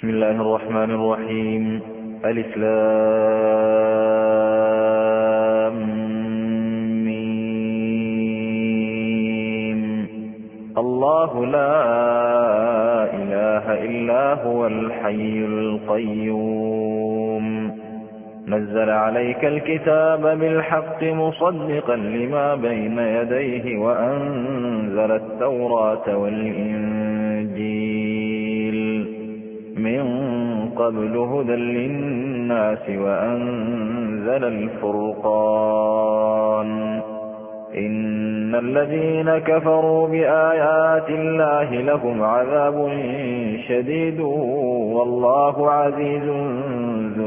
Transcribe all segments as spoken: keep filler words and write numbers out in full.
بسم الله الرحمن الرحيم. ألف لام ميم. الله لا إله إلا هو الحي القيوم نزل عليك الكتاب بالحق مصدقا لما بين يديه وأنزل التوراة والإنجيل من قبل هدى للناس وأنزل الفرقان إن الذين كفروا بآيات الله لهم عذاب شديد والله عزيز ذو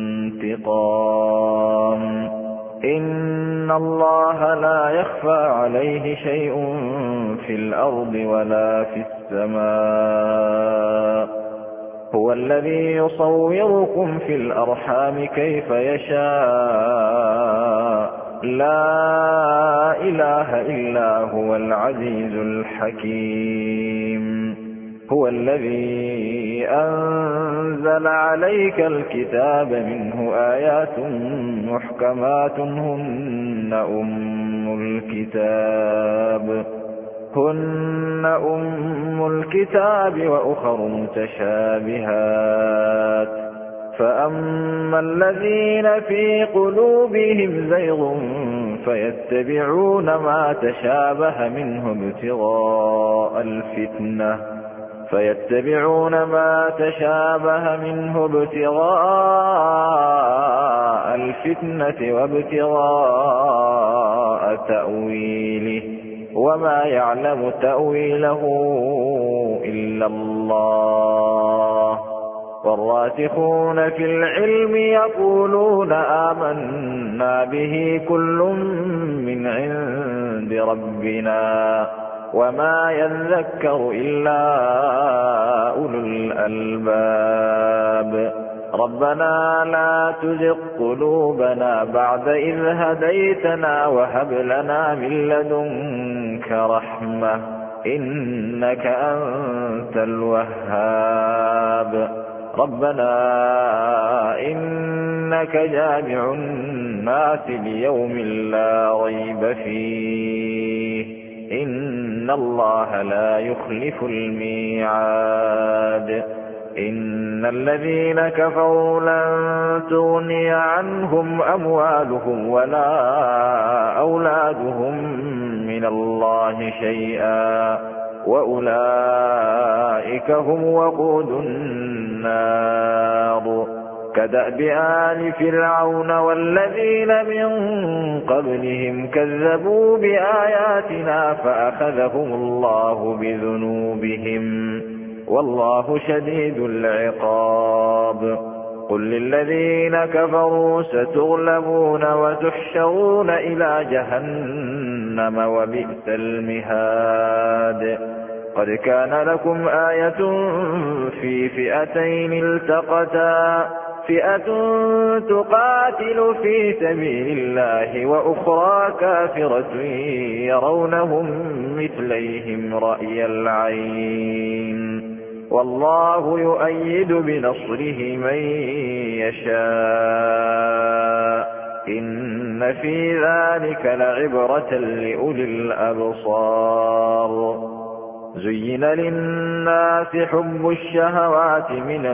انتقام. إن الله لا يخفى عليه شيء في الأرض ولا في السماء هو الذي يصوركم في الأرحام كيف يشاء لا إله إلا هو العزيز الحكيم. هو الذي أنزل عليك الكتاب منه آيات محكمات هن أم الكتاب هن أم الكتاب وأخر متشابهات فأما الذين في قلوبهم زيغ فيتبعون ما تشابه منه ابتغاء الفتنة فيتبعون ما تشابه منه ابتغاء الفتنة وابتغاء تأويله وما يعلم تأويله إلا الله والراسخون في العلم يقولون آمنا به كل من عند ربنا وما يذكر إلا أولو الألباب. ربنا لا تزغ قلوبنا بعد إذ هديتنا وهب لنا من لدنك رحمة إنك أنت الوهاب. ربنا إنك جامع الناس ليوم لا ريب فيه إن الله لا يخلف الميعاد. إن الذين كفروا لن تغني عنهم أموالهم ولا أولادهم من الله شيئا وأولئك هم وقود النار كدأب آل فرعون والذين من قبلهم كذبوا بآياتنا فأخذهم الله بذنوبهم والله شديد العقاب. قل للذين كفروا ستغلبون وتحشرون إلى جهنم وبئس المهاد. قد كان لكم آية في فئتين التقتا فئة تقاتل في سبيل الله وأخرى كافرة يرونهم مثليهم رأي العين والله يؤيد بنصره من يشاء إن في ذلك لعبرة لأولي الأبصار. زين للناس حب الشهوات من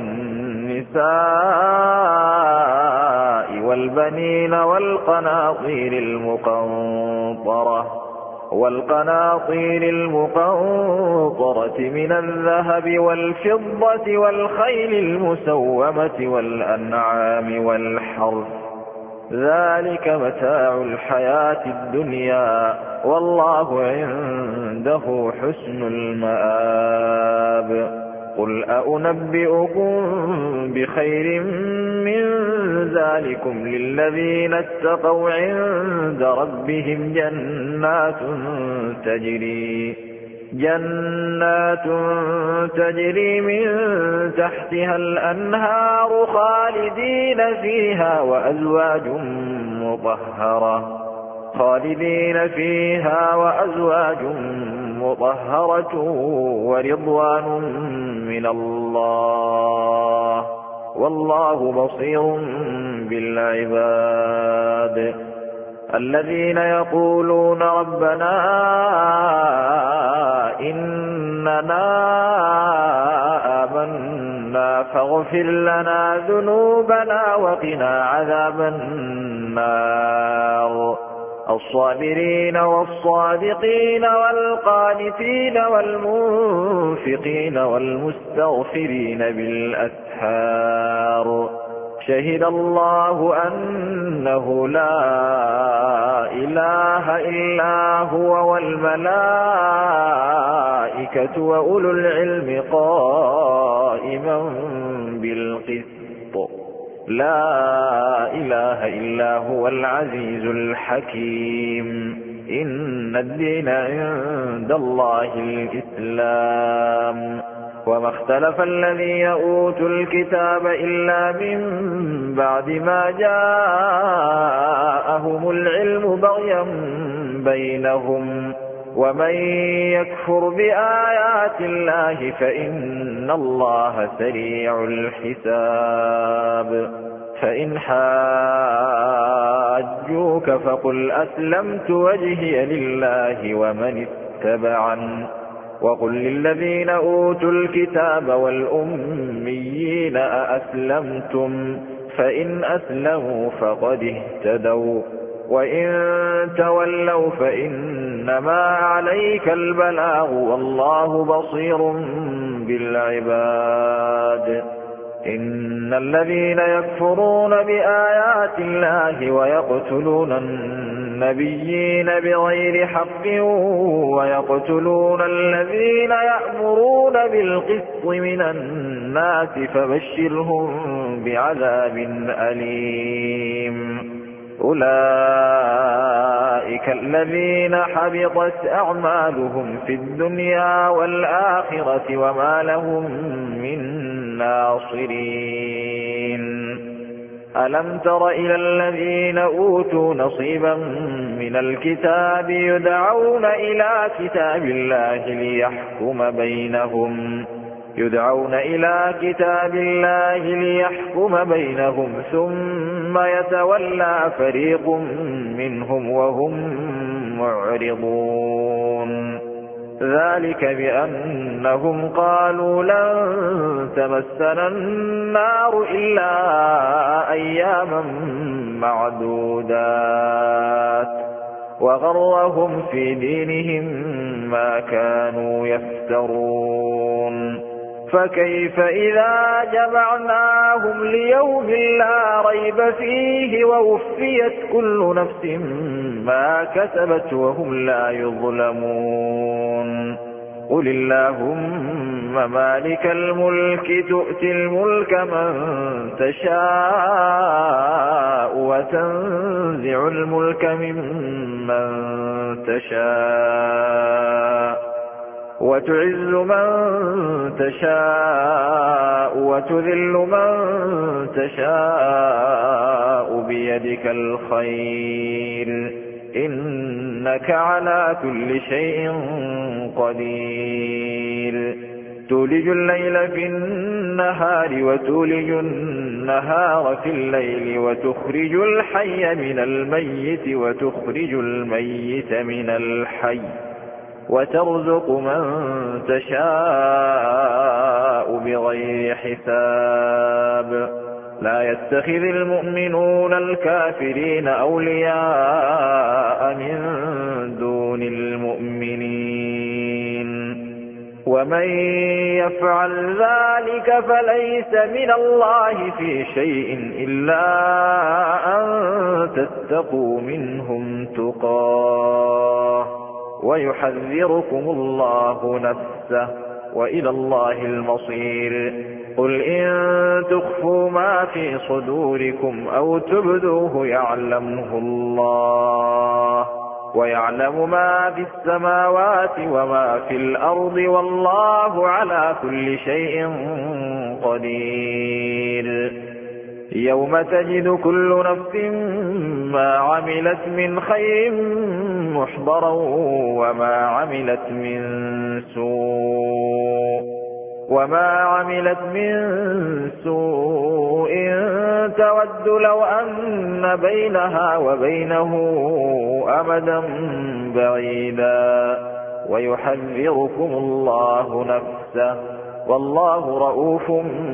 النساء والبنين والقناطير المقنطرة والقناطير المقنطرة من الذهب والفضة والخيل المسومة والأنعام والحرث ذلك متاع الحياة الدنيا والله عنده حسن المآب. قل أنبئكم بخير من ذلكم للذين اتقوا عند ربهم جنات تجري جنات تجري من تحتها الأنهار خالدين فيها وأزواج مطهرة خالدين فيها وأزواج مطهرة ورضوان من الله والله بصير بالعباد الذين يقولون ربنا إننا آمنا فاغفر لنا ذنوبنا وقنا عذاب النار الصابرين والصادقين والقانتين والمنفقين والمستغفرين بالأسحار شهد الله أنه لا إله إلا هو والملائكة وأولو العلم قائما بالقسط لا إله إلا هو العزيز الحكيم إن الدين عند الله الإسلام وما اختلف الذين أوتوا الكتاب إلا من بعد ما جاءهم العلم بغيا بينهم ومن يكفر بآيات الله فإن الله سريع الحساب فإن حاجوك فقل أسلمت وجهي لله ومن اتبعن وقل للذين أوتوا الكتاب والأميين أأسلمتم فإن أسلموا فقد اهتدوا وإن تولوا فإنما عليك البلاغ والله بصير بالعباد إن الذين يكفرون بآيات الله ويقتلون النبيين بغير حق ويقتلون الذين يأمرون بالقسط من الناس فبشرهم بعذاب أليم أولئك الذين حبطت أعمالهم في الدنيا والآخرة وما لهم من ناصرين ألم تر إلى الذين أوتوا نصيبا من الكتاب يدعون إلى كتاب الله ليحكم بينهم يدعون إلى كتاب الله ليحكم بينهم ثم يتولى فريق منهم وهم معرضون ذلك بأنهم قالوا لن تمسنا النار إلا أياما معدودات وغرهم في دينهم ما كانوا يفترون فكيف إذا جمعناهم ليوم لا ريب فيه ووفيت كل نفس ما كسبت وهم لا يظلمون قل اللهم مالك الملك تؤتي الملك من تشاء وتنزع الملك ممن تشاء وتعز من تشاء وتذل من تشاء بيدك الخير إنك على كل شيء قدير تولج الليل في النهار وتولج النهار في الليل وتخرج الحي من الميت وتخرج الميت من الحي وترزق من تشاء بغير حساب لا يتخذ المؤمنون الكافرين أولياء من دون المؤمنين ومن يفعل ذلك فليس من الله في شيء إلا أن تتقوا منهم تقاه ويحذركم الله نفسه وإلى الله المصير قل إن تخفوا ما في صدوركم أو تبدوه يعلمه الله ويعلم ما في السماوات وما في الأرض والله على كل شيء قدير يوم تجد كل نفس ما عملت من خير محضرا وما عملت من سوء وما عملت من سوء تود لو أن بينها وبينه أمدا بعيدا ويحذركم الله نفسه والله رؤوف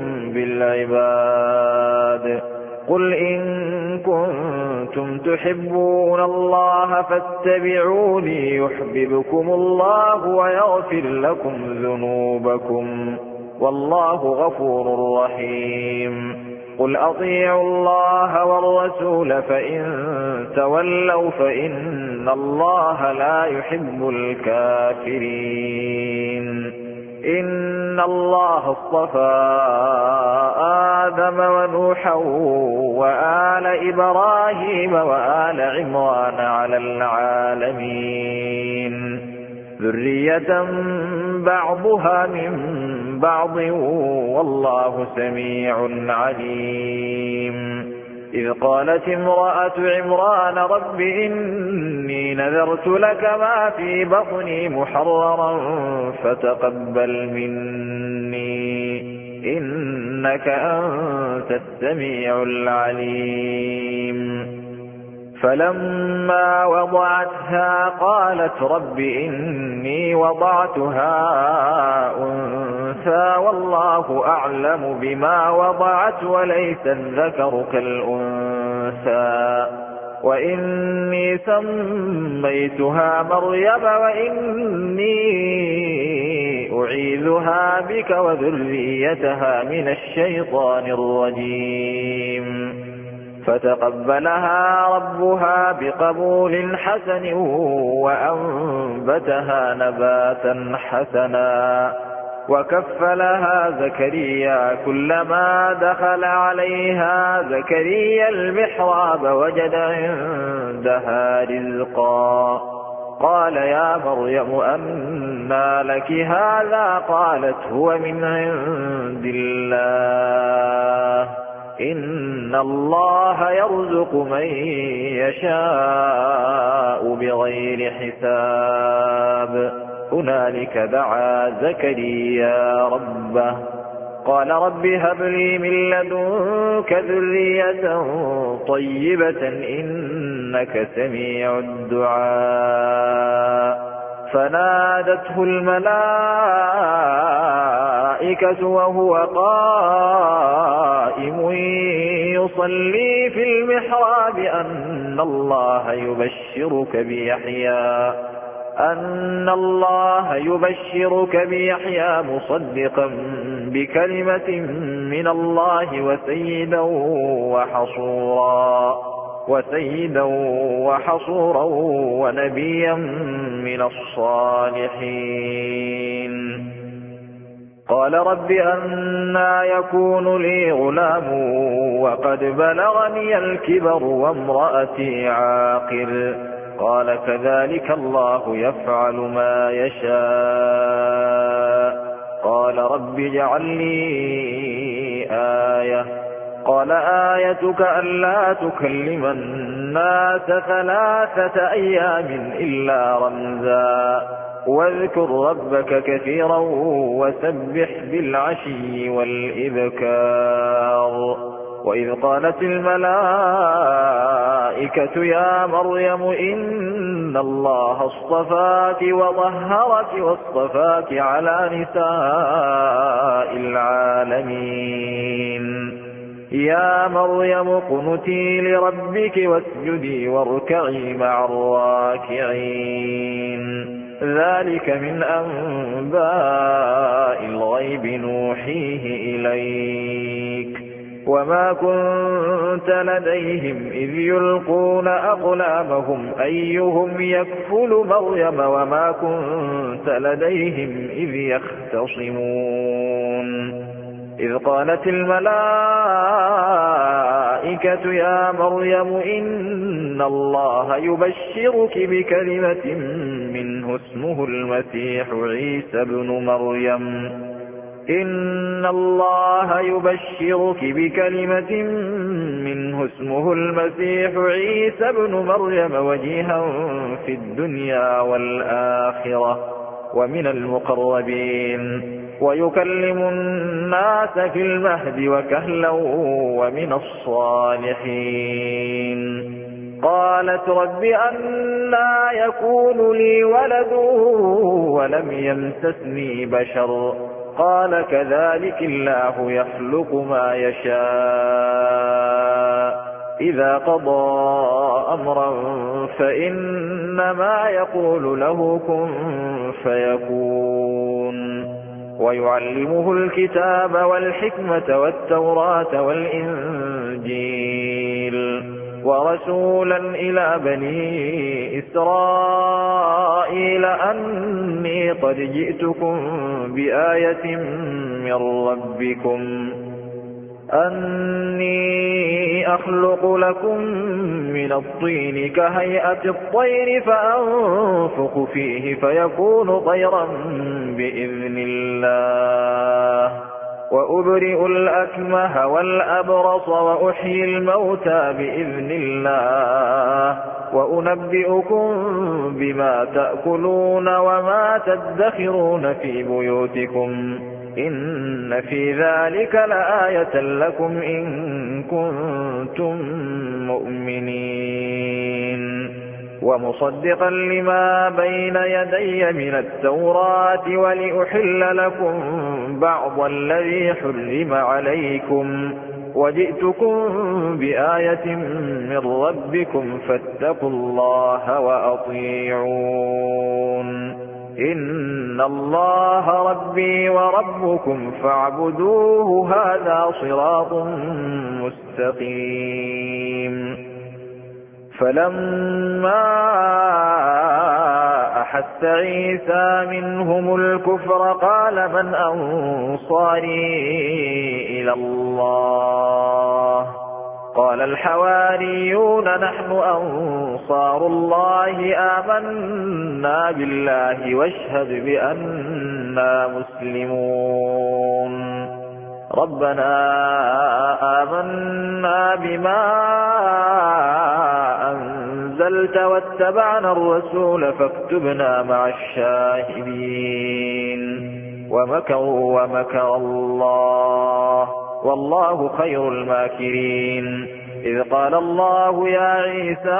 بالعباد. قل إن كنتم تحبون الله فاتبعوني يحببكم الله ويغفر لكم ذنوبكم والله غفور رحيم. قل أطيعوا الله والرسول فإن تولوا فإن الله لا يحب الكافرين. إن الله اصطفى آدم ونوحا وآل إبراهيم وآل عمران على العالمين ذرية بعضها من بعض والله سميع عليم. إذ قالت امرأة عمران رب إني نذرت لك ما في بطني محررا فتقبل مني إنك أنت السميع العليم. فلما وضعتها قالت رب إني وضعتها أنثى والله أعلم بما وضعت وليس الذكر كالأنثى وإني سميتها مريم وإني أعيذها بك وذريتها من الشيطان الرجيم. فتقبلها ربها بقبول حسن وأنبتها نباتا حسنا وكفلها زكريا كلما دخل عليها زكريا المحراب وجد عندها رزقا قال يا مريم أنى لك هذا قالت هو من عند الله إن الله يرزق من يشاء بغير حساب. هنالك دعا زكريا ربه قال رب هب لي من لدنك ذرية طيبة إنك سميع الدعاء. فنادته الملائكة وهو قائم يصلي في المحراب أن الله يبشرك بيحيى أن الله يبشرك بيحيى مصدقا بكلمة من الله وسيدا وحصورا وسيدا وحصورا ونبيا من الصالحين. قال رب أنى يكون لي غلام وقد بلغني الكبر وامرأتي عاقر قال كذلك الله يفعل ما يشاء. قال رب اجعل لي آية قال آيتك ألا تكلم الناس ثلاثة أيام إلا رمزا واذكر ربك كثيرا وسبح بالعشي والإبكار. وإذ قالت الملائكة يا مريم إن الله اصطفاك وطهرك واصطفاك على نساء العالمين يا مريم اقنتي لربك واسجدي واركعي مع الراكعين. ذلك من أنباء الغيب نوحيه إليك وما كنت لديهم إذ يلقون أقلامهم أيهم يكفل مريم وما كنت لديهم إذ يختصمون. إذ قالت الملائكة يا مريم إن الله يبشرك بكلمة منه اسمه المسيح عيسى ابن مريم إن الله يبشرك بكلمة منه اسمه المسيح عيسى ابن مريم وجيها في الدنيا والآخرة ومن المقربين ويكلم الناس في المهد وكهلا ومن الصالحين. قالت رب أنى يكون لي ولد ولم يمسسني بشر قال كذلك الله يخلق ما يشاء إذا قضى أمرا فإنما يقول له كن فيكون. ويعلمه الكتاب والحكمة والتوراة والإنجيل ورسولا إلى بني إسرائيل أني قد جئتكم بآية من ربكم أني أخلق لكم من الطين كهيئة الطير فأنفخ فيه فيكون طيرا بإذن الله وأبرئ الأكمه والأبرص وأحيي الموتى بإذن الله وأنبئكم بما تأكلون وما تدخرون في بيوتكم إن في ذلك لآية لكم إن كنتم مؤمنين. ومصدقا لما بين يدي من التوراة ولأحل لكم بعض الذي حرم عليكم وجئتكم بآية من ربكم فاتقوا الله وأطيعون إن الله ربي وربكم فاعبدوه هذا صراط مستقيم. فلما أحس عيسى منهم الكفر قال من أنصاري إلى الله قال الحواريون نحن أنصار الله آمنا بالله واشهد بأننا مسلمون. ربنا آمنا بما أنزلت واتبعنا الرسول فاكتبنا مع الشاهدين. ومكروا ومكر الله والله خير الماكرين. إذ قال الله يا عيسى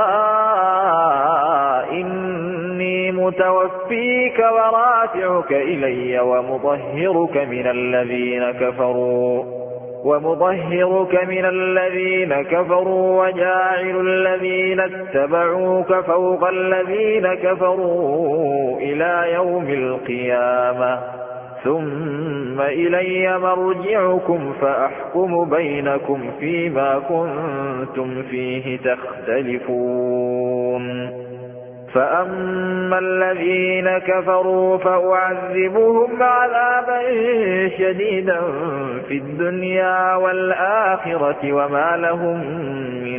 إني متوفيك ورافعك إلي ومطهرك من الذين كفروا ومطهرك من الذين كفروا وجاعل الذين اتبعوك فوق الذين كفروا إلى يوم القيامة ثم إلي مرجعكم فأحكم بينكم فيما كنتم فيه تختلفون. فأما الذين كفروا فأعذبهم عذابا شديدا في الدنيا والآخرة وما لهم من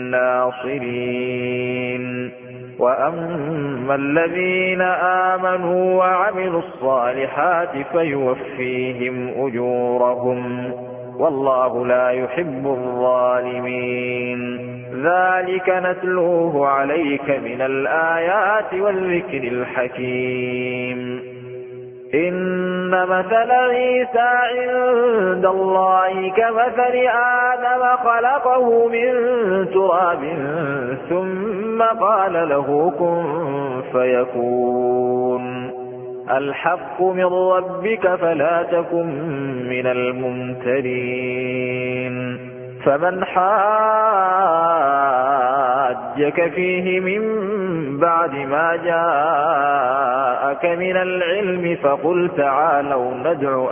ناصرين. وأما الذين آمنوا وعملوا الصالحات فيوفيهم أجورهم والله لا يحب الظالمين. ذلك نتلوه عليك من الآيات والذكر الحكيم. إن مثل عيسى عند الله كمثل آدم خلقه من تراب ثم قال له كن فيكون. الحق من ربك فلا تكن من الممترين. فمن حاجك فيه من بعد ما جاءك من العلم فقل تعالوا ندع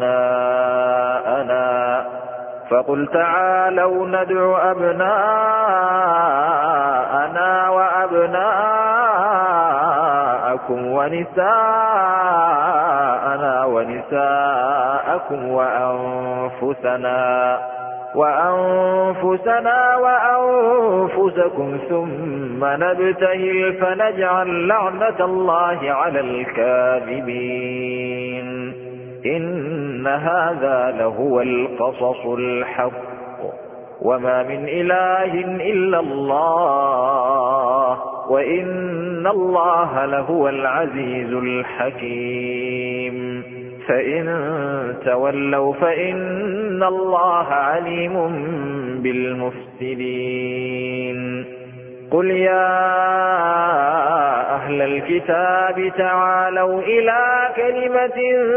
أبناءنا فقل تعالوا ندع أبناءنا وأبناءكم ونساءنا ونساءكم وأنفسنا وأنفسنا وأنفسكم ثم نبتهل فنجعل لعنة الله على الكاذبين. إن هذا لهو القصص الحق وما من إله إلا الله وإن الله لهو العزيز الحكيم. فإن تولوا فإن الله عليم بالمفسدين قل يا أهل الكتاب تعالوا إلى كلمة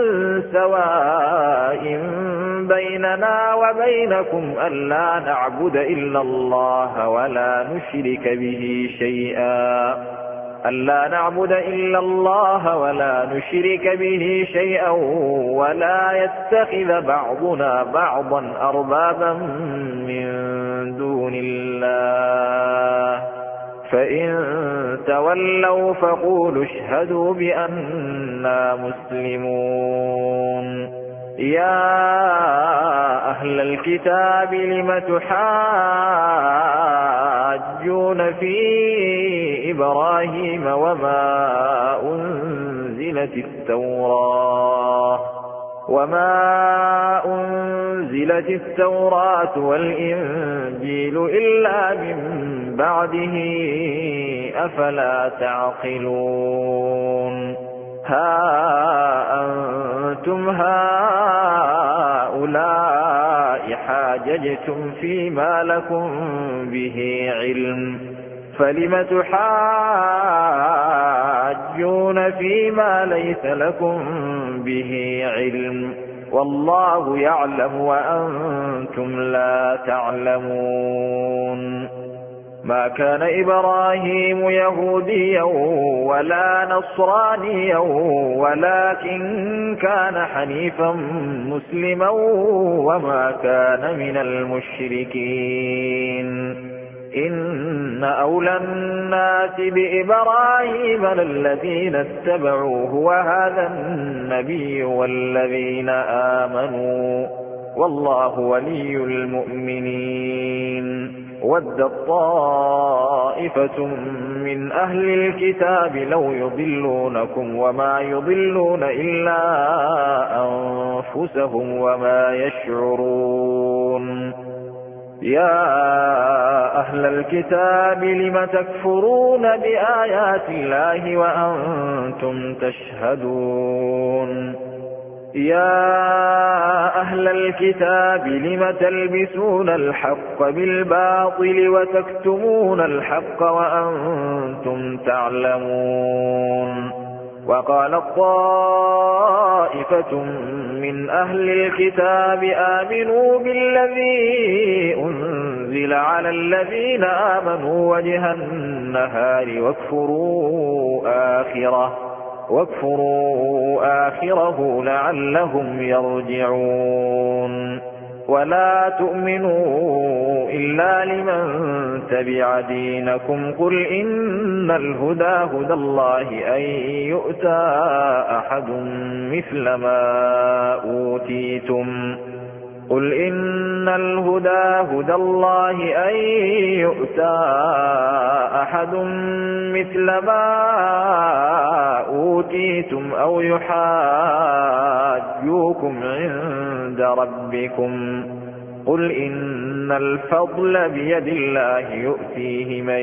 سواء بيننا وبينكم ألا نعبد إلا الله ولا نشرك به شيئا ألا نعبد إلا الله ولا نشرك به شيئا ولا يتخذ بعضنا بعضا أربابا من دون الله فإن تولوا فقولوا اشهدوا بأننا مسلمون يا أهل الكتاب لم تحاجون في إبراهيم وما أنزلت التوراة وما أنزلت التوراة والإنجيل إلا من بعده أفلا تعقلون ها أنتم هؤلاء حاججتم فيما لكم به علم فلم تحاجون فيما ليس لكم به علم والله يعلم وأنتم لا تعلمون ما كان إبراهيم يهوديا ولا نصرانيا ولكن كان حنيفا مسلما وما كان من المشركين إن أولى الناس بإبراهيم للذين اتبعوه وهذا النبي والذين آمنوا والله ولي المؤمنين ودت طائفة من أهل الكتاب لو يضلونكم وما يضلون إلا أنفسهم وما يشعرون يا أهل الكتاب لم تكفرون بآيات الله وأنتم تشهدون يا أهل الكتاب لم تلبسون الحق بالباطل وتكتمون الحق وأنتم تعلمون وقال طائفة من أهل الكتاب آمنوا بالذي أنزل على الذين آمنوا وجه النهار واكفروا آخره واكفروا آخره لعلهم يرجعون ولا تؤمنوا إلا لمن تبع دينكم قل إن الهدى هدى الله أن يؤتى أحد مثل ما أوتيتم قل إن الهدى هدى الله أن يؤتى أحد مثل ما أوتيتم أو يحاجوكم عند ربكم قل إن الفضل بيد الله يؤتيه من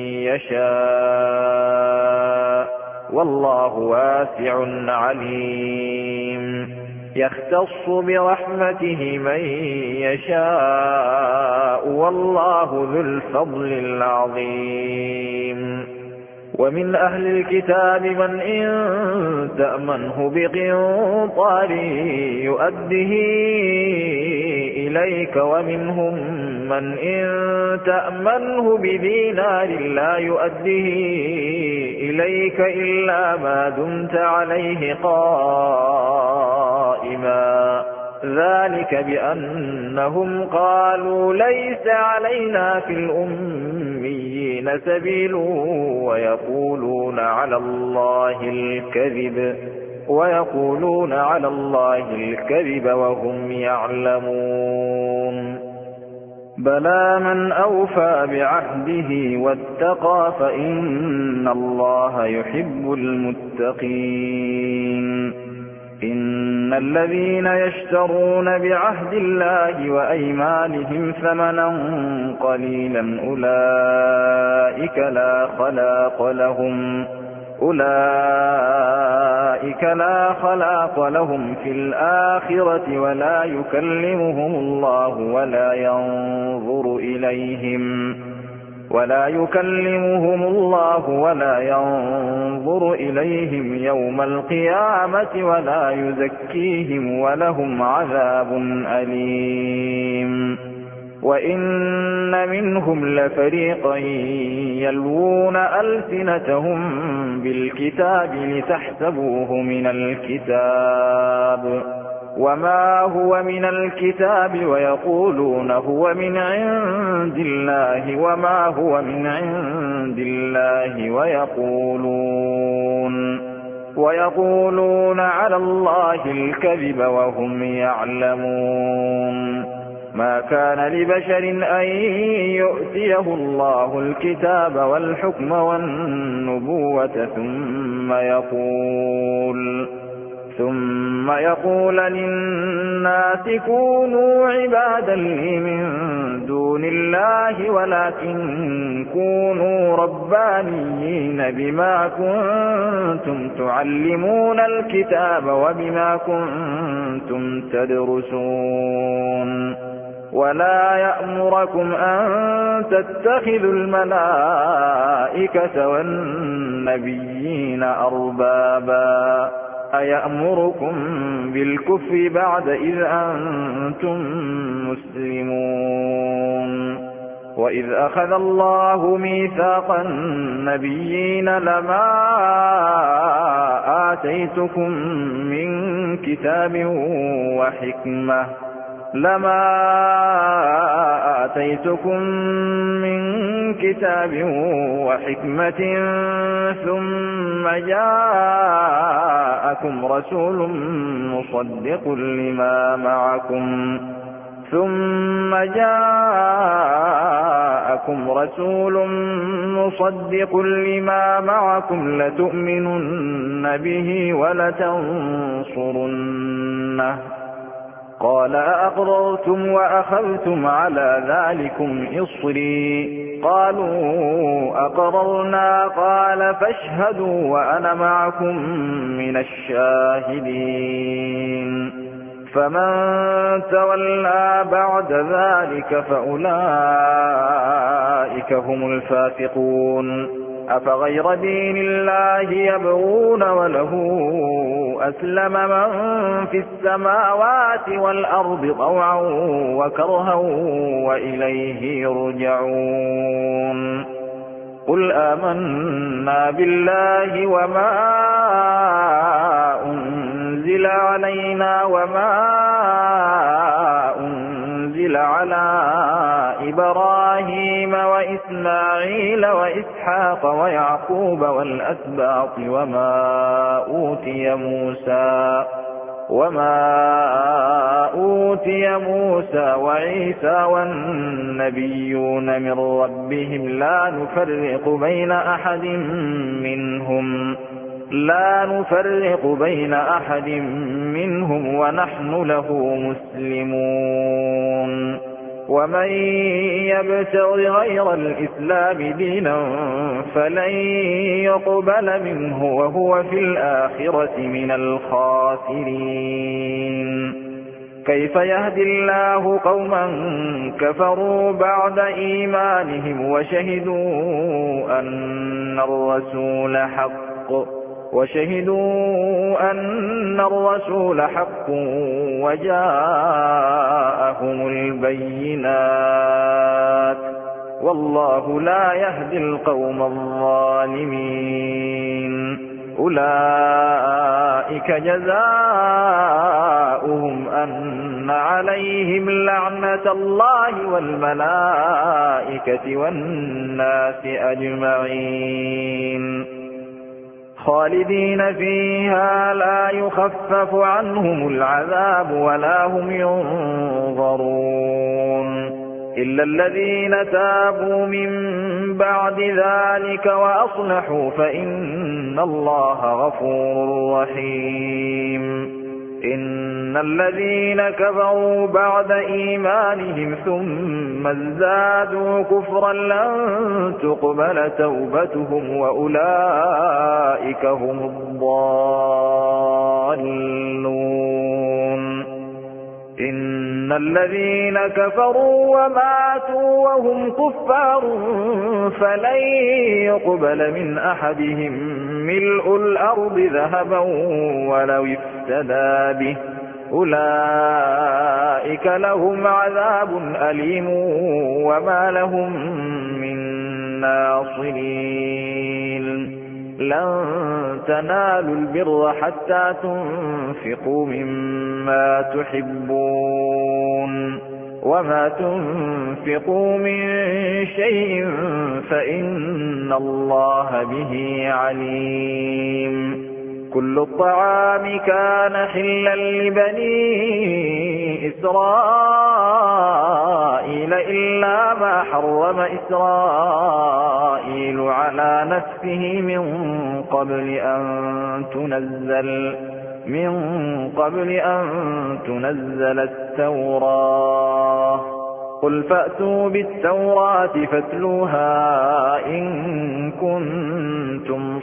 يشاء والله واسع عليم يختص برحمته من يشاء والله ذو الفضل العظيم ومن أهل الكتاب من إن تأمنه بقنطار يؤده إليك ومنهم من إن تأمنه بدينار لا يؤده إليك إلا ما دمت عليه قائما ذلك بأنهم قالوا ليس علينا في الأميين سبيل ويقولون على الله الكذب ويقولون على الله الكذب وهم يعلمون بلى من أوفى بعهده واتقى فإن الله يحب المتقين إن الذين يشترون بعهد الله وأيمانهم ثمنا قليلا أولئك لا خلاق لهم أولئك لا خلاق لهم في الآخرة ولا يكلمهم الله ولا ينظر إليهم ولا يكلمهم الله ولا ينظر إليهم يوم القيامة ولا يزكيهم ولهم عذاب أليم وإن منهم لفريقا يلوون ألسنتهم بالكتاب لتحسبوه من الكتاب وما هو من الكتاب ويقولون هو من عند الله وما هو من عند الله ويقولون ويقولون على الله الكذب وهم يعلمون ما كان لبشر أن يؤتيه الله الكتاب والحكم والنبوة ثم يقول ثم يقول للناس كونوا عبادا لي من دون الله ولكن كونوا ربانيين بما كنتم تعلمون الكتاب وبما كنتم تدرسون ولا يأمركم أن تتخذوا الملائكة والنبيين أربابا أيأمركم بالكفر بعد إذ أنتم مسلمون وإذ أخذ الله ميثاق النبيين لما آتيتكم من كتاب وحكمة لما آتيتكم من كتاب وحكمة ثم جاءكم رسول مصدق لما معكم ثم جاءكم رسول مصدق لما معكم لتؤمنن به ولتنصرنه قال أأقررتم وأخذتم على ذلكم إصري قالوا أقررنا قال فاشهدوا وأنا معكم من الشاهدين فمن تولى بعد ذلك فأولئك هم الفاسقون أفغير دين الله يبغون وله أسلم من في السماوات والأرض طوعا وكرها وإليه يرجعون قل آمنا بالله وما أنزل علينا وما أنزل على إبراهيم وإسماعيل وإسحاق ويعقوب والأسباط وما أوتي موسى وما أوتي موسى وعيسى والنبيون من ربهم لا نفرق بين أحد منهم لا نفرق بين أحد منهم ونحن له مسلمون ومن يبتغ غير الإسلام دينا فلن يقبل منه وهو في الآخرة من الخاسرين كيف يهدي الله قوما كفروا بعد إيمانهم وشهدوا أن الرسول حق وشهدوا أن الرسول حق وجاءهم البينات والله لا يهدي القوم الظالمين أولئك جزاؤهم أن عليهم لعنة الله والملائكة والناس أجمعين خالدين فيها لا يخفف عنهم العذاب ولا هم ينظرون إلا الذين تابوا من بعد ذلك وأصلحوا فإن الله غفور رحيم إن الذين كفروا بعد إيمانهم ثم ازدادوا كفرا لن تقبل توبتهم وأولئك هم الضالون إن الذين كفروا وماتوا وهم كفار فلن يقبل من أحدهم ملء الأرض ذهبا ولو افتدى به أولئك لهم عذاب أليم وما لهم من ناصرين لن تنالوا البر حتى تنفقوا مما تحبون وما تنفقوا من شيء فإن الله به عليم كل الطعام كان حلا لبني إسرائيل إلا ما حرم إسرائيل على نفسه من قبل أن تنزل من قبل أن تنزل التوراة قل فأتوا بالتوراة فاتلوها إن كنتم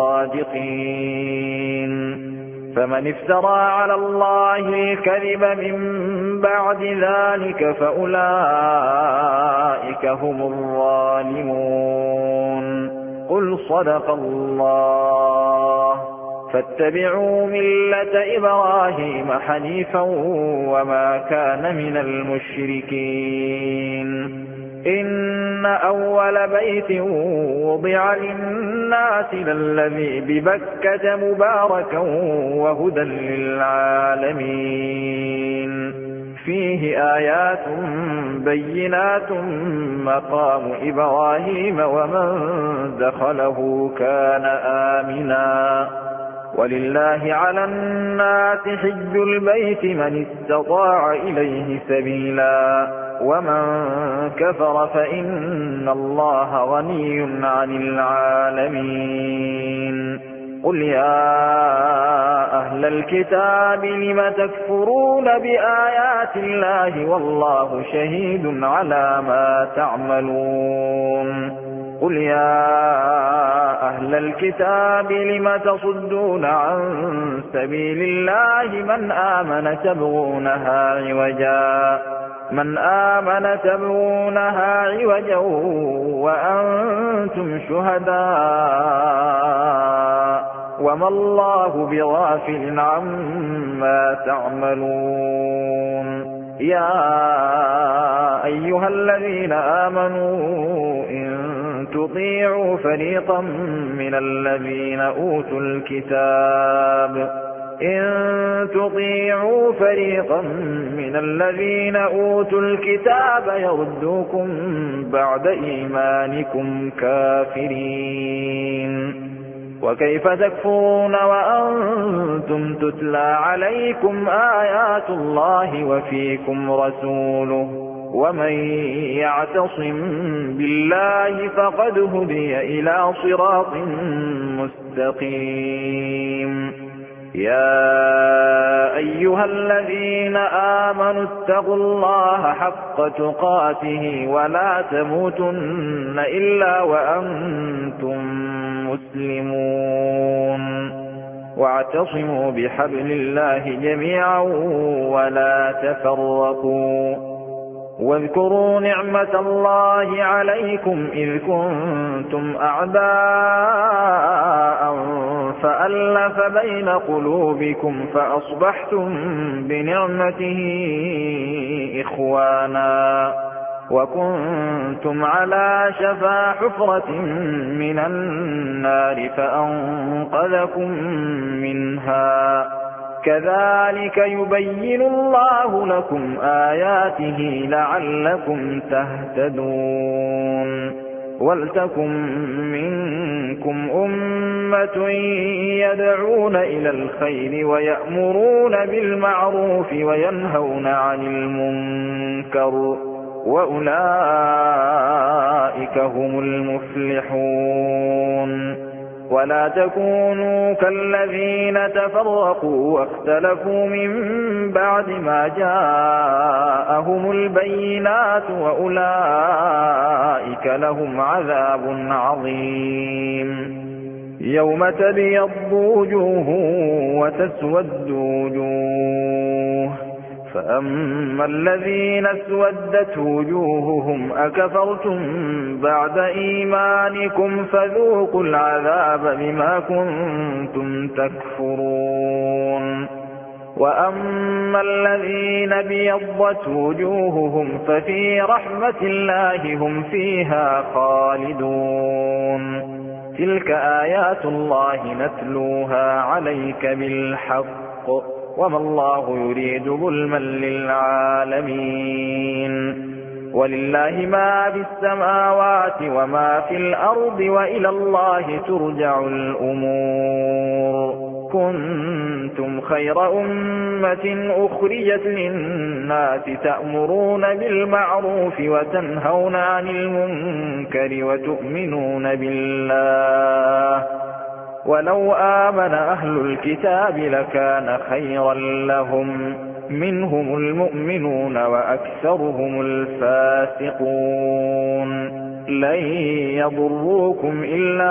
صادقين فمن افترى على الله الكذب من بعد ذلك فأولئك هم الظالمون قل صدق الله فاتبعوا ملة إبراهيم حنيفا وما كان من المشركين إن أول بيت وضع للناس للذي ببكة مباركا وهدى للعالمين فيه آيات بينات مقام إبراهيم ومن دخله كان آمنا ولله على الناس حج البيت من استطاع إليه سبيلا ومن كفر فإن الله غني عن العالمين قل يا أهل الكتاب لم تكفرون بآيات الله والله شهيد على ما تعملون قل يا أهل الكتاب لم تصدون عن سبيل الله من آمن تبغونها عوجا من آمن تبغونها عوجا وأنتم شهداء وما الله بغافل عما تعملون يا أيها الذين آمنوا إن تطيعوا فريقا من الذين أوتوا الكتاب إن تطيعوا فريقا من الذين أوتوا الكتاب يردوكم بعد إيمانكم كافرين وكيف تكفرون وأنتم تتلى عليكم آيات الله وفيكم رسوله ومن يعتصم بالله فقد هدي إلى صراط مستقيم يا أيها الذين آمنوا اتقوا الله حق تقاته ولا تموتن إلا وأنتم مسلمون واعتصموا بحبل الله جميعا ولا تفرقوا واذكروا نعمة الله عليكم إذ كنتم أعداء فألف بين قلوبكم فأصبحتم بنعمته إخوانا وكنتم على شفا حفرة من النار فأنقذكم منها كذلك يبين الله لكم آياته لعلكم تهتدون ولتكن منكم أمة يدعون إلى الخير ويأمرون بالمعروف وينهون عن المنكر وأولئك هم المفلحون ولا تكونوا كالذين تفرقوا واختلفوا من بعد ما جاءهم البينات وأولئك لهم عذاب عظيم يوم تبيض وجوه وتسود وجوه فأما الذين اسودت وجوههم أكفرتم بعد إيمانكم فذوقوا العذاب بما كنتم تكفرون وأما الذين ابيضت وجوههم ففي رحمة الله هم فيها خالدون تلك آيات الله نتلوها عليك بالحق وما الله يريد ظلما للعالمين ولله ما في السماوات وما في الأرض وإلى الله ترجع الأمور كنتم خير أمة أخرجت للناس تأمرون بالمعروف وتنهون عن المنكر وتؤمنون بالله ولو آمن أهل الكتاب لكان خيرا لهم منهم المؤمنون وأكثرهم الفاسقون لن يضروكم إلا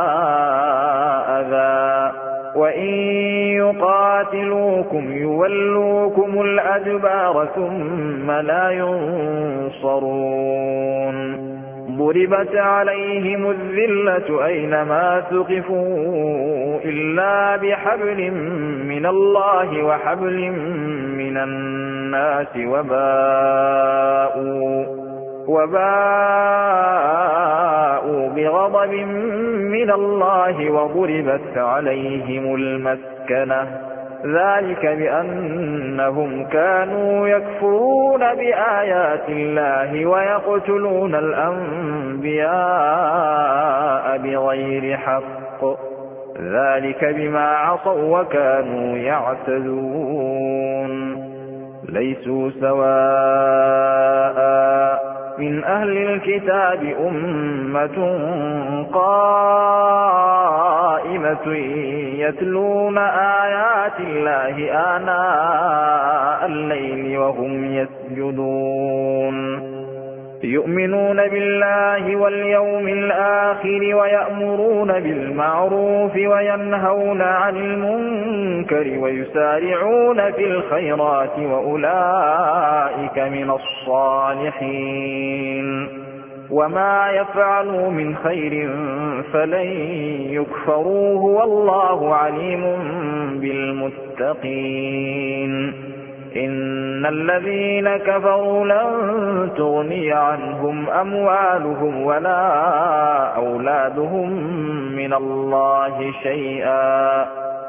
أذى وإن يقاتلوكم يولوكم الأدبار ثم لا ينصرون ضربت عليهم الذلة أينما ثقفوا إلا بحبل من الله وحبل من الناس وباءوا, وباءوا بغضب من الله وضربت عليهم المسكنة ذلك بأنهم كانوا يكفرون بآيات الله ويقتلون الأنبياء بغير حق ذلك بما عصوا وكانوا يعتدون ليسوا سواء من أهل الكتاب أمة قائمة يتلون آيات الله آناء الليل وهم يسجدون يؤمنون بالله واليوم الآخر ويأمرون بالمعروف وينهون عن المنكر ويسارعون في الخيرات وأولئك من الصالحين وما يفعلوا من خير فلن يكفروه والله عليم بالمتقين إن الذين كفروا لن تغني عنهم أموالهم ولا أولادهم من الله شيئا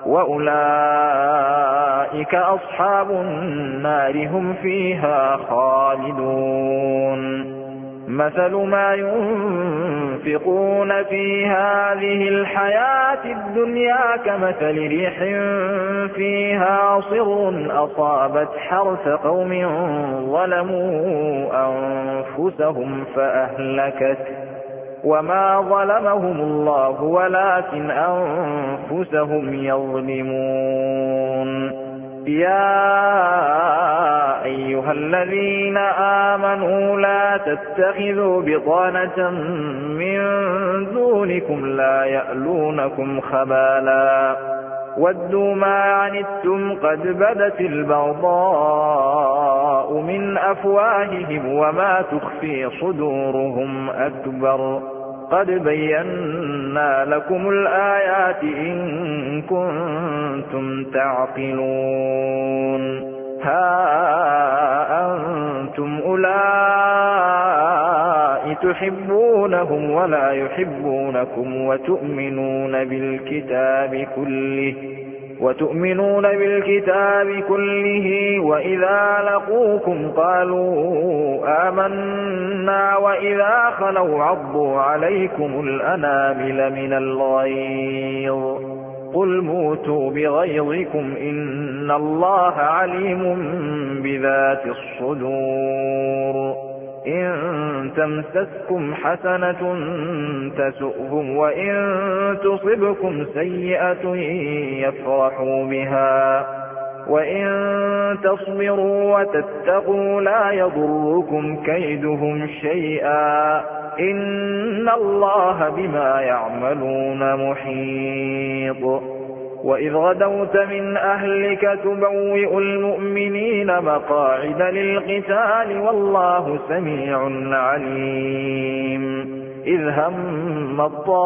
وأولئك أصحاب النار هم فيها خالدون مثل ما ينفقون في هذه الحياة الدنيا كمثل ريح فيها صر أصابت حرث قوم ظلموا أنفسهم فأهلكت وما ظلمهم الله ولكن أنفسهم يظلمون يا أيها الذين آمنوا لا تتخذوا بطانة من دونكم لا يألونكم خبالا ودوا ما عنتم قد بدت البغضاء من أفواههم وما تخفي صدورهم أكبر قد بينا لكم الآيات إن كنتم تعقلون ها أنتم أولئك تحبونهم ولا يحبونكم وتؤمنون بالكتاب كله وتؤمنون بالكتاب كله وإذا لقوكم قالوا آمنا وإذا خلوا عضوا عليكم الأنامل من الغيظ قل موتوا بغيظكم إن الله عليم بذات الصدور إن تمسسكم حسنة تسؤهم وإن تصبكم سيئة يفرحوا بها وإن تصبروا وتتقوا لا يضركم كيدهم شيئا إن الله بما يعملون محيط. وإذ غدوت من أهلك تبوئ المؤمنين مقاعد للقتال والله سميع عليم. إذ هم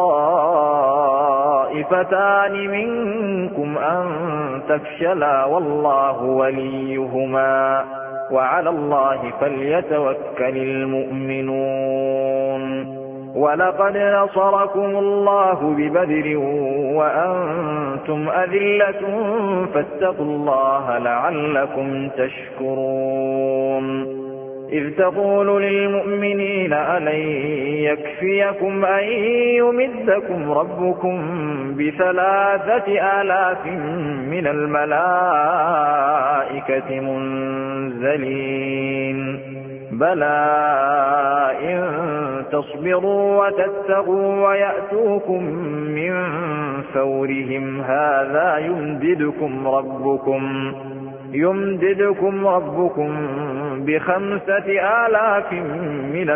الطائفتان منكم أن تفشلا والله وليهما وعلى الله فليتوكل المؤمنون. ولقد نصركم الله ببدر وأنتم أذلة فاتقوا الله لعلكم تشكرون. إذ تقول للمؤمنين ألن يكفيكم أن يمدكم ربكم بثلاثة آلاف من الملائكة منزلين بلى إن تصبروا وتتقوا ويأتوكم من فورهم هذا يمددكم ربكم يمددكم ربكم بخمسة آلاف من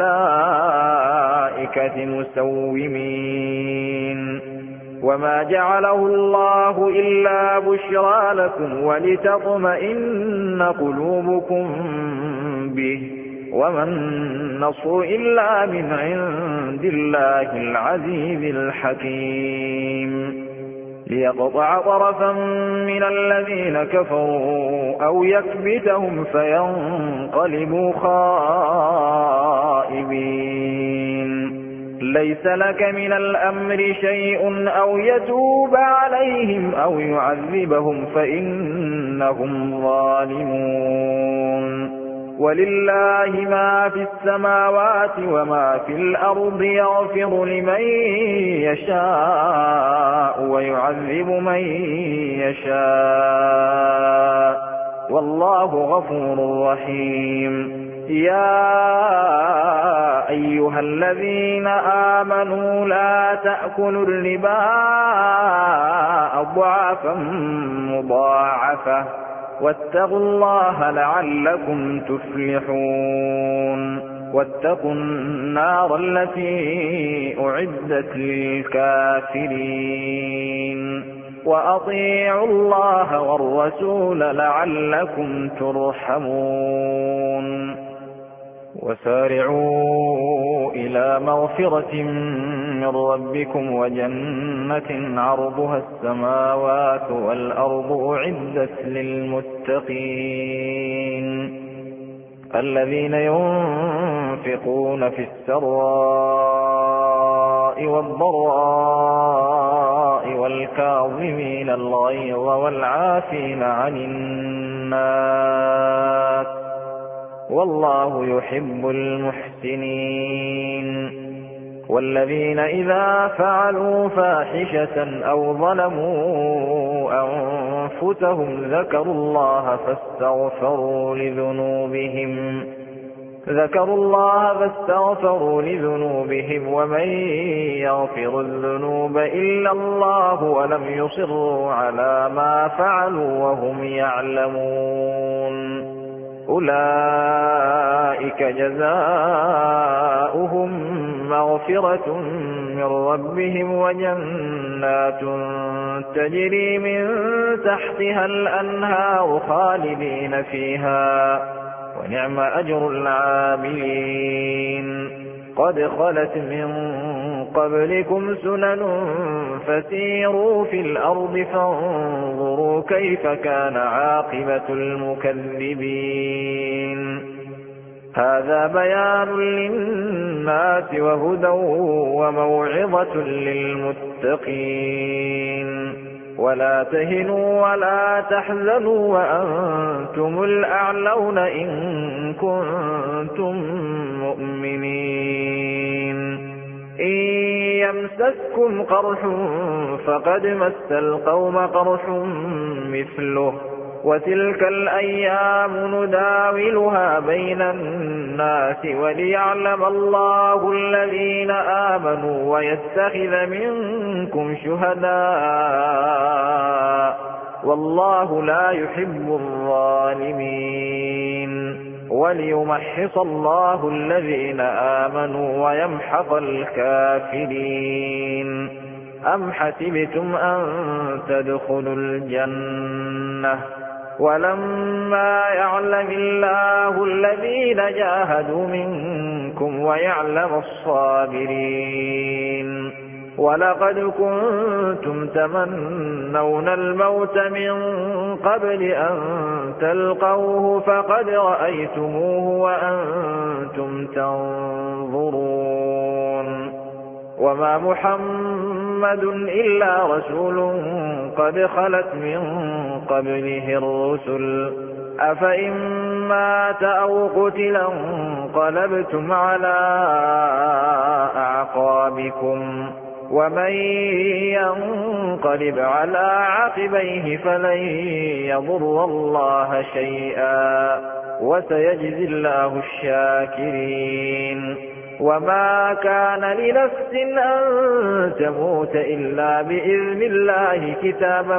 الملائكة مسومين. وما جعله الله إلا بشرى لكم ولتطمئن قلوبكم به وما النصر إلا من عند الله العزيز الحكيم. ليقطع طرفا من الذين كفروا أو يكبتهم فينقلبوا خائبين. ليس لك من الأمر شيء أو يتوب عليهم أو يعذبهم فإنهم ظالمون. ولله ما في السماوات وما في الأرض يغفر لمن يشاء ويعذب من يشاء والله غفور رحيم. يا أيها الذين آمنوا لا تأكلوا الربا أضعافا مضاعفة واتقوا الله لعلكم تفلحون. واتقوا النار التي أعدت للكافرين وأطيعوا الله والرسول لعلكم ترحمون. وسارعوا إلى مغفرة من ربكم وجنة عرضها السماوات والأرض أعدت للمتقين الذين ينفقون في السراء والضراء والكاظمين الغيظ والعافين عن الناس والله يحب المحسنين. والذين إذا فعلوا فاحشة أو ظلموا أنفسهم ذكروا الله فاستغفروا لذنوبهم ذكروا الله فاستغفروا لذنوبهم ومن يغفر الذنوب إلا الله ولم يصروا على ما فعلوا وهم يعلمون أولئك جزاؤهم مغفرة من ربهم وجنات تجري من تحتها الأنهار خالدين فيها ونعم أجر العاملين. قد خلت من قبلكم سنن فسيروا في الأرض فانظروا كيف كان عاقبة المكذبين. هذا بيان للناس وهدى وموعظة للمتقين. ولا تهنوا ولا تحزنوا وأنتم الأعلون إن كنتم مؤمنين. إن يمسسكم قرح فقد مس القوم قرح مثله وتلك الأيام نداولها بين الناس الناس وليعلم الله الذين آمنوا ويتخذ منكم شهداء والله لا يحب الظالمين وليمحص الله الذين آمنوا ويمحق الكافرين أم حسبتم أن تدخلوا الجنة ولما يعلم الله الذين جاهدوا منكم ويعلم الصابرين ولقد كنتم تمنون الموت من قبل أن تلقوه فقد رأيتموه وأنتم تنظرون وما محمد إلا رسول قد خلت من قبله الرسل أفإن مات أو قتلا انقلبتم على أعقابكم ومن ينقلب على عقبيه فلن يضر الله شيئا وسيجزي الله الشاكرين وما كان لنفس أن تموت إلا بإذن الله كتابا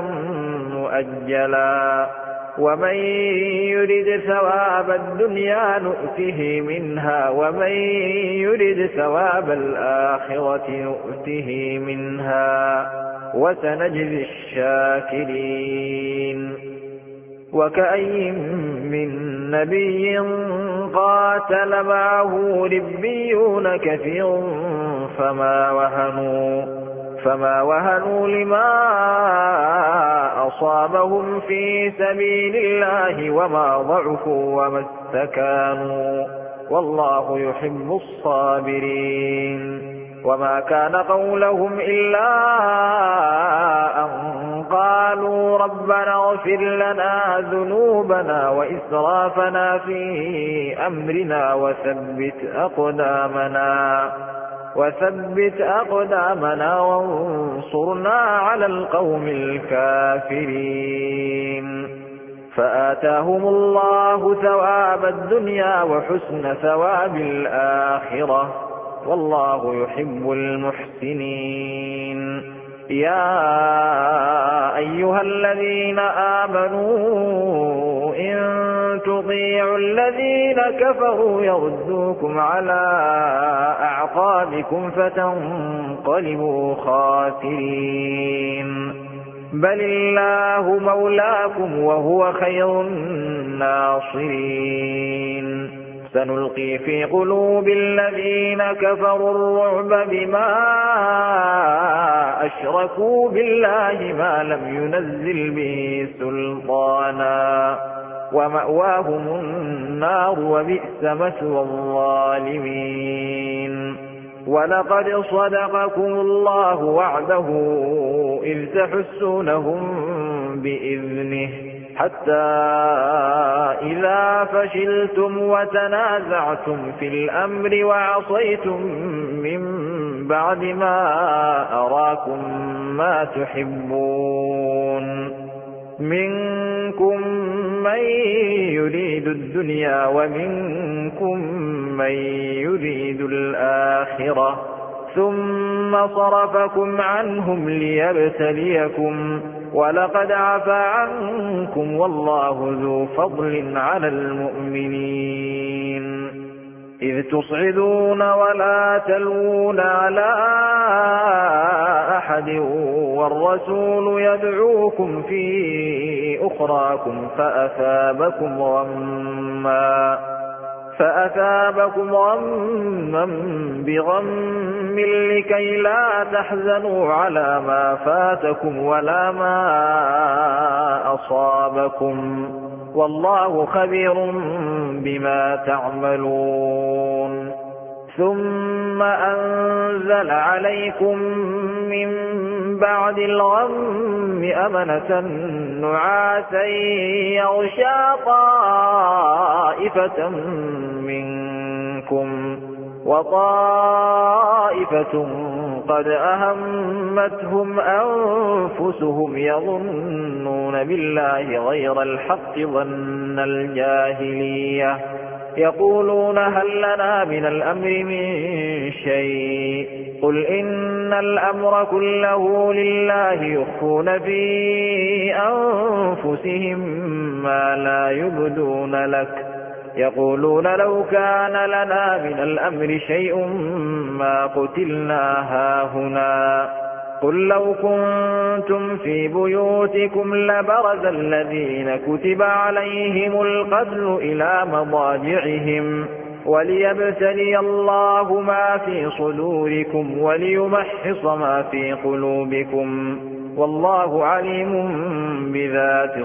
مؤجلا ومن يرد ثواب الدنيا نؤته منها ومن يرد ثواب الآخرة نؤته منها وسنجزي الشاكرين وكأي من نبي قاتل معه ربيون كثير فما وهنوا فما وهنوا لما أصابهم في سبيل الله وما ضعفوا وما استكانوا والله يحب الصابرين وما كان قولهم إلا أن قالوا ربنا اغفر لنا ذنوبنا وإسرافنا في أمرنا وثبت أقدامنا وثبت أقدامنا وانصرنا على القوم الكافرين فآتاهم الله ثواب الدنيا وحسن ثواب الآخرة والله يحب المحسنين يا أيها الذين آمنوا إن تطيعوا الذين كفروا يردوكم على أعقابكم فتنقلبوا خاسرين بل الله مولاكم وهو خير الناصرين سنلقي في قلوب الذين كفروا الرعب بما أشركوا بالله ما لم ينزل به سلطانا ومأواهم النار وبئس مثوى الظالمين ولقد صدقكم الله وعده إذ تحسونهم بإذنه حتى إذا فشلتم وتنازعتم في الأمر وعصيتم من بعد ما أراكم ما تحبون منكم من يريد الدنيا ومنكم من يريد الآخرة ثم صرفكم عنهم ليبتليكم ولقد عفا عنكم والله ذو فضل على المؤمنين إذ تصعدون ولا تلوون على أحد والرسول يدعوكم في أخراكم فأثابكم غما فأثابكم غما بغم لكي لا تحزنوا على ما فاتكم ولا ما أصابكم والله خبير بما تعملون ثم أنزل عليكم من بعد الغم أمنة نعاسا يغشى طائفة منكم وطائفة قد أهمتهم أنفسهم يظنون بالله غير الحق ظن الجاهلية يقولون هل لنا من الأمر من شيء قل إن الأمر كله لله يخفون في أنفسهم ما لا يبدون لك يقولون لو كان لنا من الأمر شيء ما قتلنا هاهنا قل لو كنتم في بيوتكم لبرز الذين كتب عليهم القتل إلى مضاجعهم وليبتلي الله ما في صدوركم وليمحص ما في قلوبكم والله عليم بذات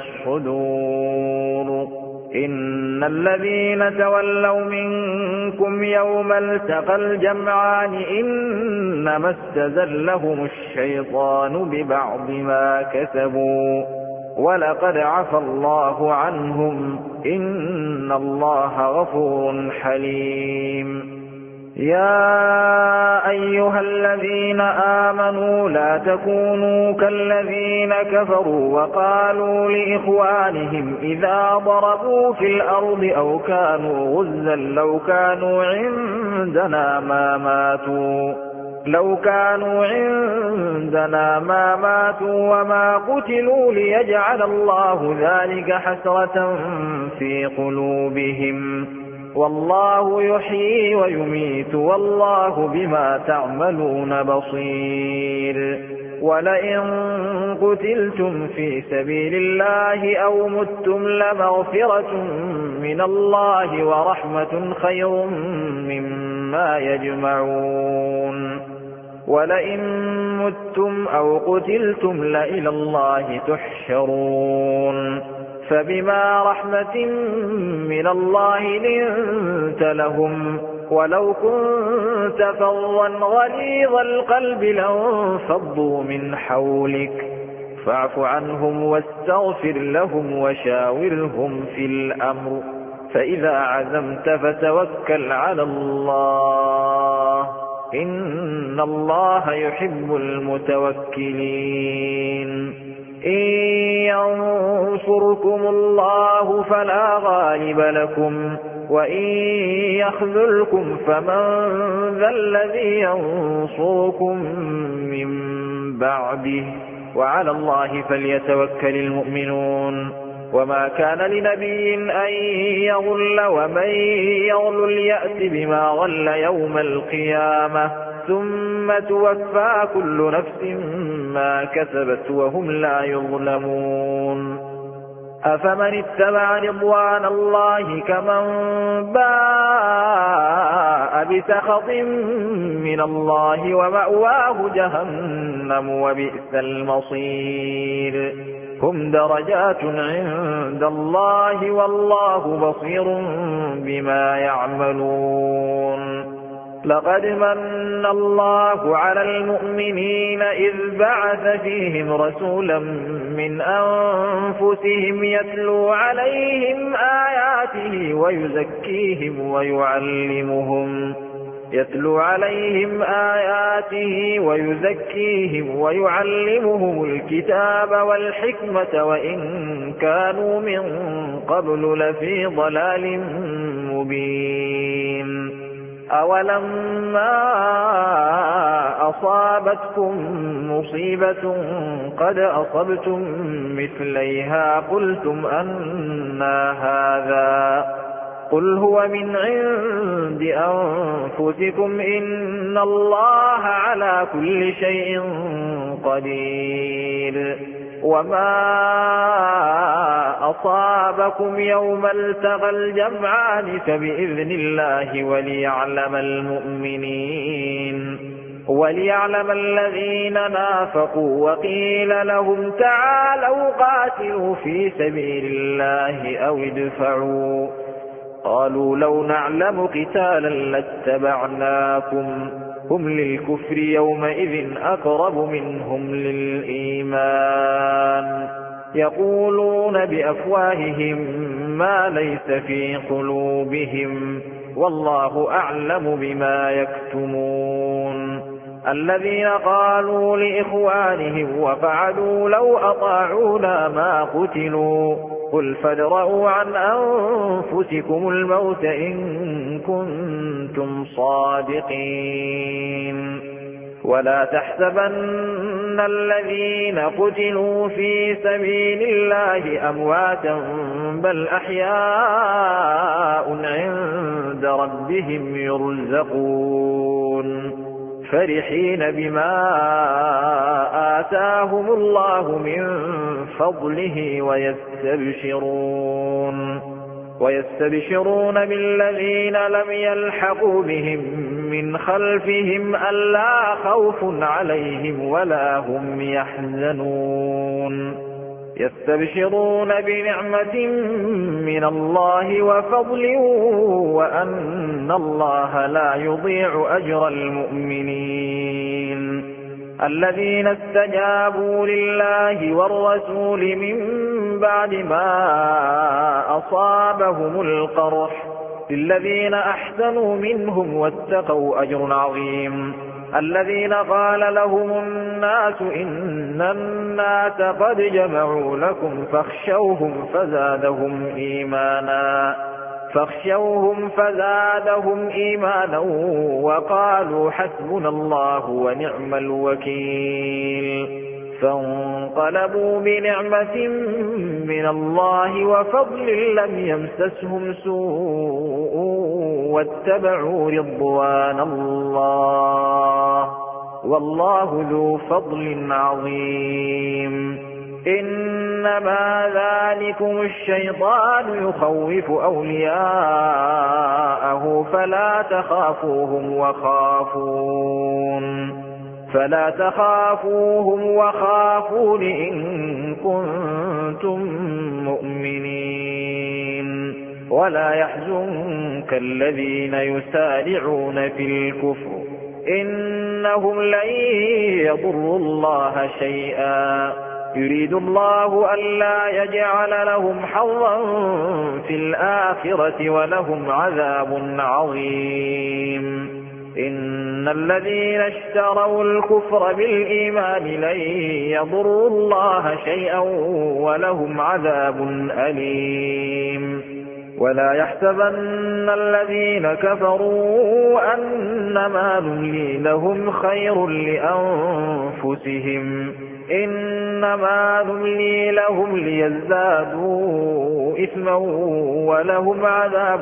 الصدور إن الذين تولوا منكم يوم التقى الجمعان إنما استزلهم الشيطان ببعض ما كسبوا ولقد عفى الله عنهم إن الله غفور حليم يا أيها الذين آمنوا لا تكونوا كالذين كفروا وقالوا لإخوانهم إذا ضربوا في الأرض أو كانوا غزا لو كانوا عندنا ما ماتوا لو كانوا عندنا ما ماتوا وما قتلوا ليجعل الله ذلك حسرة في قلوبهم والله يحيي ويميت والله بما تعملون بصير ولئن قتلتم في سبيل الله أو متم لمغفرة من الله ورحمة خير مما يجمعون ولئن متم أو قتلتم لإلى الله تحشرون فبما رحمة من الله لنت لهم ولو كنت فظا غليظ القلب لانفضوا من حولك فاعف عنهم واستغفر لهم وشاورهم في الأمر فإذا عزمت فتوكل على الله إن الله يحب المتوكلين إن ينصركم الله فلا غالب لكم وإن يخذلكم فمن ذا الذي ينصركم من بعده وعلى الله فليتوكل المؤمنون وما كان لنبي أن يغل ومن يغل يأت بما غل يوم القيامة ثم توفى كل نفس ما كسبت وهم لا يظلمون أفمن اتبع رضوان الله كمن باء بسخط من الله ومأواه جهنم وبئس المصير هم درجات عند الله والله بصير بما يعملون لقد من الله على المؤمنين إذ بعث فيهم رسولا من أنفسهم يتلو عليهم آياته ويزكيهم ويعلمهم يتلو عليهم آياته ويزكيهم ويعلمهم الكتاب والحكمة وإن كانوا من قبل لفي ضلال مبين أولما أصابتكم مصيبة قد أصبتم مثليها قلتم أنى هذا قل هو من عند أنفسكم إن الله على كل شيء قدير وما أصابكم يوم التقى الجمعان فبإذن الله وليعلم المؤمنين وليعلم الذين نافقوا وقيل لهم تعالوا قاتلوا في سبيل الله أو ادفعوا قالوا لو نعلم قتالا لاتبعناكم هم للكفر يومئذ أقرب منهم للإيمان يقولون بأفواههم ما ليس في قلوبهم والله أعلم بما يكتمون الذين قالوا لإخوانهم وقعدوا لو أطاعونا ما قتلوا قل فادرءوا عن أنفسكم الموت إن كنتم صادقين ولا تحسبن الذين قتلوا في سبيل الله أمواتا بل أحياء عند ربهم يرزقون فرحين بما آتاهم الله من فضله ويستبشرون ويستبشرون بالذين لم يلحقوا بهم من خلفهم ألا خوف عليهم ولا هم يحزنون يستبشرون بنعمة من الله وفضل وأن الله لا يضيع أجر المؤمنين الذين استجابوا لله والرسول من بعد ما أصابهم القرح للذين أحسنوا منهم واتقوا أجر عظيم الذين قال لهم الناس إن الناس قد جمعوا لكم فاخشوهم فزادهم إيمانا فاخشوهم فزادهم إيمانا وقالوا حسبنا الله ونعم الوكيل فانقلبوا بنعمة من الله وفضل لم يمسسهم سوء واتبعوا رضوان الله والله ذو فضل عظيم إنما ذلكم الشيطان يخوف أولياءه فلا تخافوهم وخافون فلا تخافوهم وخافون إن كنتم مؤمنين ولا يحزنك الذين يسارعون في الكفر إنهم لن يضروا الله شيئا يريد الله ألا يجعل لهم حظا في الآخرة ولهم عذاب عظيم إن الذين اشتروا الكفر بالإيمان لن يضروا الله شيئا ولهم عذاب أليم ولا يحسبن الذين كفروا أنما نملي لهم خير لأنفسهم إنما نملي لهم ليزدادوا إثما ولهم عذاب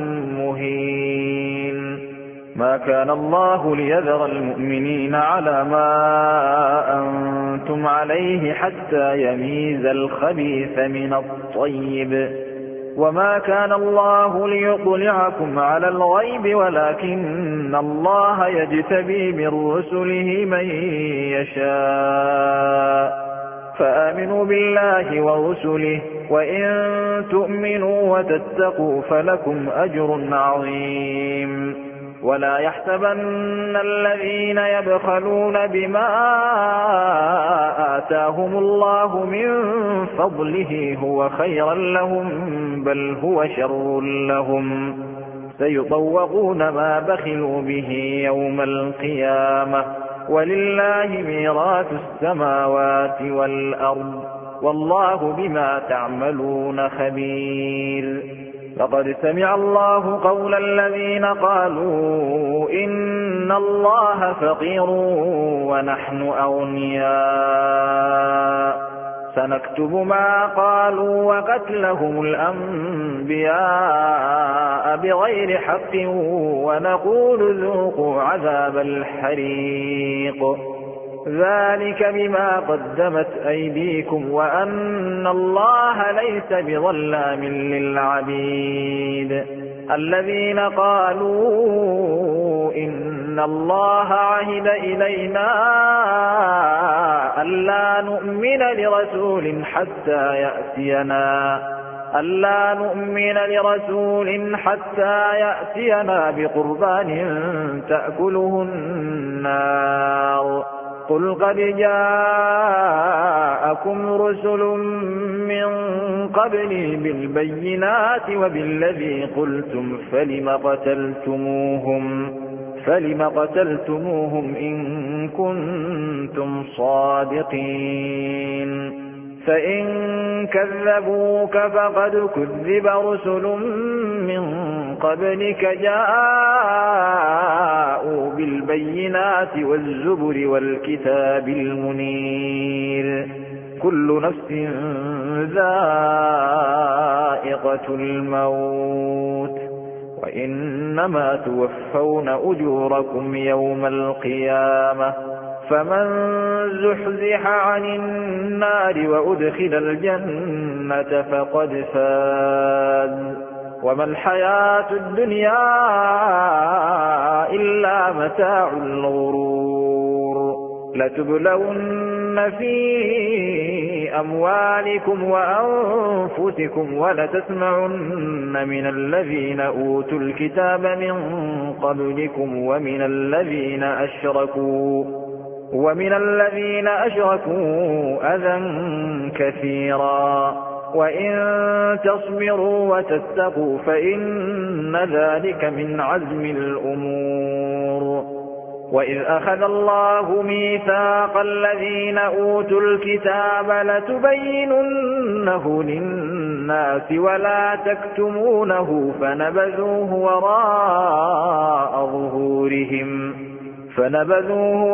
مهين ما كان الله ليذر المؤمنين على ما أنتم عليه حتى يميز الخبيث من الطيب وما كان الله ليطلعكم على الغيب ولكن الله يجتبي من رسله من يشاء فآمنوا بالله ورسله وإن تؤمنوا وتتقوا فلكم أجر عظيم ولا يحسبن الذين يبخلون بما آتاهم الله من فضله هو خيرا لهم بل هو شر لهم سيطوقون ما بخلوا به يوم القيامة ولله ميراث السماوات والأرض والله بما تعملون خبير لقد سمع الله قول الذين قالوا إن الله فقير ونحن أغنياء سنكتب ما قالوا وقتلهم الأنبياء بغير حق ونقول ذوقوا عذاب الحريق ذلك بما قدمت أيديكم وأن الله ليس بظلام للعبيد الذين قالوا إن الله عهد إلينا ألا نؤمن لرسول حتى يأتينا ألا نؤمن لرسول حتى يأتينا بقربان تأكله النار قل قد جاءكم رسل من قبلي بالبينات وبالذي قلتم فلم قتلتموهم فلم قتلتموهم إن كنتم صادقين فإن كذبوك فقد كذب رسل من قبلك جاءوا بالبينات والزبر والكتاب المنير كل نفس ذائقة الموت وإنما توفون أجوركم يوم القيامة فمن زحزح عن النار وأدخل الجنة فقد فاز وما الحياة الدنيا إلا متاع الغرور لتبلون في أموالكم وأنفسكم ولتسمعن من الذين أوتوا الكتاب من قبلكم ومن الذين أشركوا ومن الذين أشركوا أذى كثيرا وإن تصبروا وتتقوا فإن ذلك من عزم الأمور وإذ أخذ الله ميثاق الذين أوتوا الكتاب لتبيننه للناس ولا تكتمونه فنبذوه وراء ظهورهم فنبذوه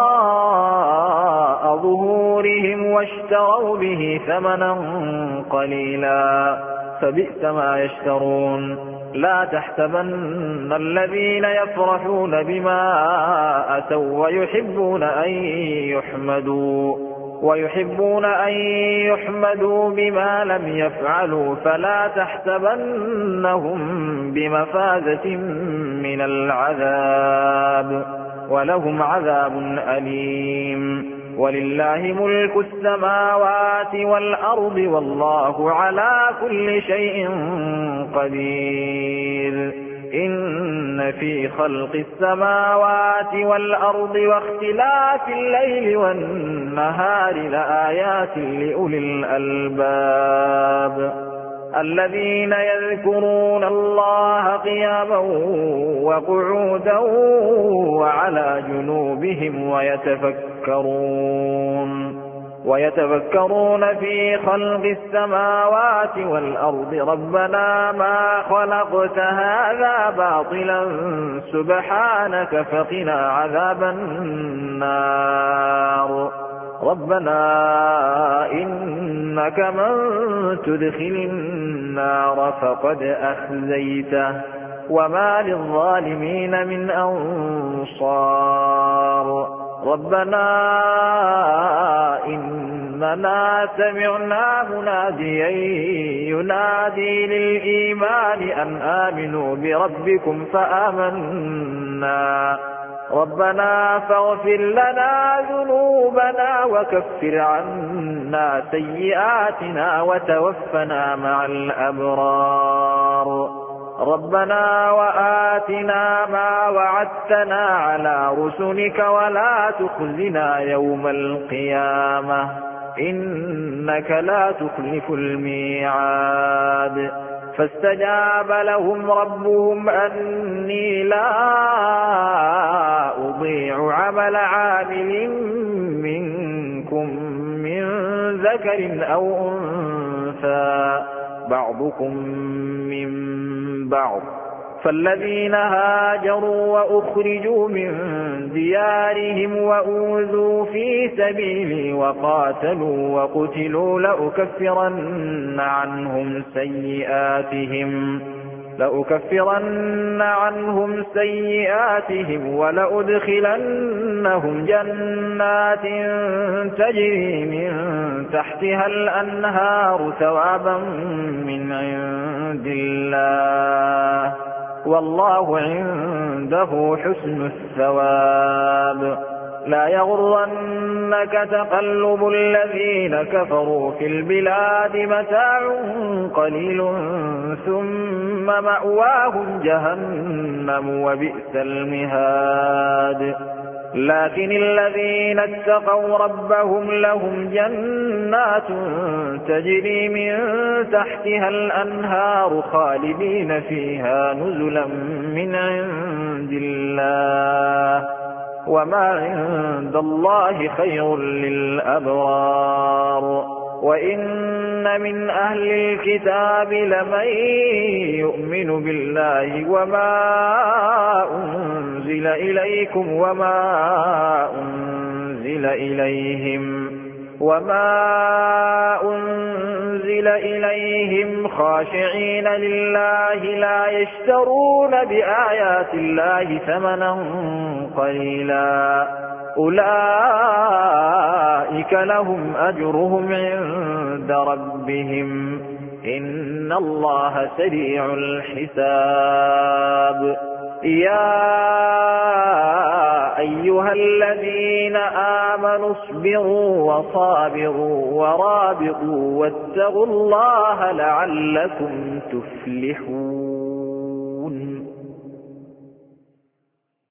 وراء ظهورهم واشتروا به ثمنا قليلا فبئس ما يشترون لا تحسبن الذين يفرحون بما أتوا ويحبون أن يحمدوا ويحبون أن يحمدوا بما لم يفعلوا فلا تحسبنهم بمفازة من العذاب ولهم عذاب أليم ولله ملك السماوات والأرض والله على كل شيء قدير إن في خلق السماوات والأرض واختلاف الليل والنهار لآيات لأولي الألباب الذين يذكرون الله قياما وقعودا وعلى جنوبهم ويتفكرون ويتفكرون في خلق السماوات والأرض ربنا ما خلقت هذا باطلا سبحانك فقنا عذاب النار ربنا إنك من تدخل النار فقد أخزيته وما للظالمين من أنصار ربنا إننا سمعنا مناديا ينادي للإيمان أن آمنوا بربكم فآمنا ربنا فاغفر لنا ذنوبنا وكفر عنا سيئاتنا وتوفنا مع الأبرار ربنا وآتنا ما وعدتنا على رسلك ولا تخزنا يوم القيامة إنك لا تخلف الميعاد فاستجاب لهم ربهم أني لا أضيع عمل عامل منكم من ذكر أو أنثى بعضكم من بعض فالذين هاجروا وأخرجوا من ديارهم وأوذوا في سبيلي وقاتلوا وقتلوا لأكفرن عنهم سيئاتهم لأكفرن عنهم سيئاتهم ولأدخلنهم جنات تجري من تحتها الأنهار ثوابا من عند الله والله عنده حسن الثواب لا يغرنك تقلب الذين كفروا في البلاد متاع قليل ثم مأواهم جهنم وبئس المهاد لكن الذين اتقوا ربهم لهم جنات تجري من تحتها الأنهار خالدين فيها نزلا من عند الله وما عند الله خير للأبرار وإن من أهل الكتاب لمن يؤمن بالله وما أنزل إليكم وما أنزل إليهم وما أنزل إليهم خاشعين لله لا يشترون بآيات الله ثمنا قليلا أولئك لهم أجرهم عند ربهم إن الله سريع الحساب يا أيها الذين آمنوا اصبروا وصابروا ورابطوا واتقوا الله لعلكم تفلحون